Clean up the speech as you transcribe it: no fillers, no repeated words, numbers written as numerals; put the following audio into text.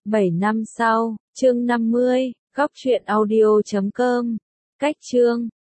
7 năm sau, chương 50, góc truyện audio.com. Cách chương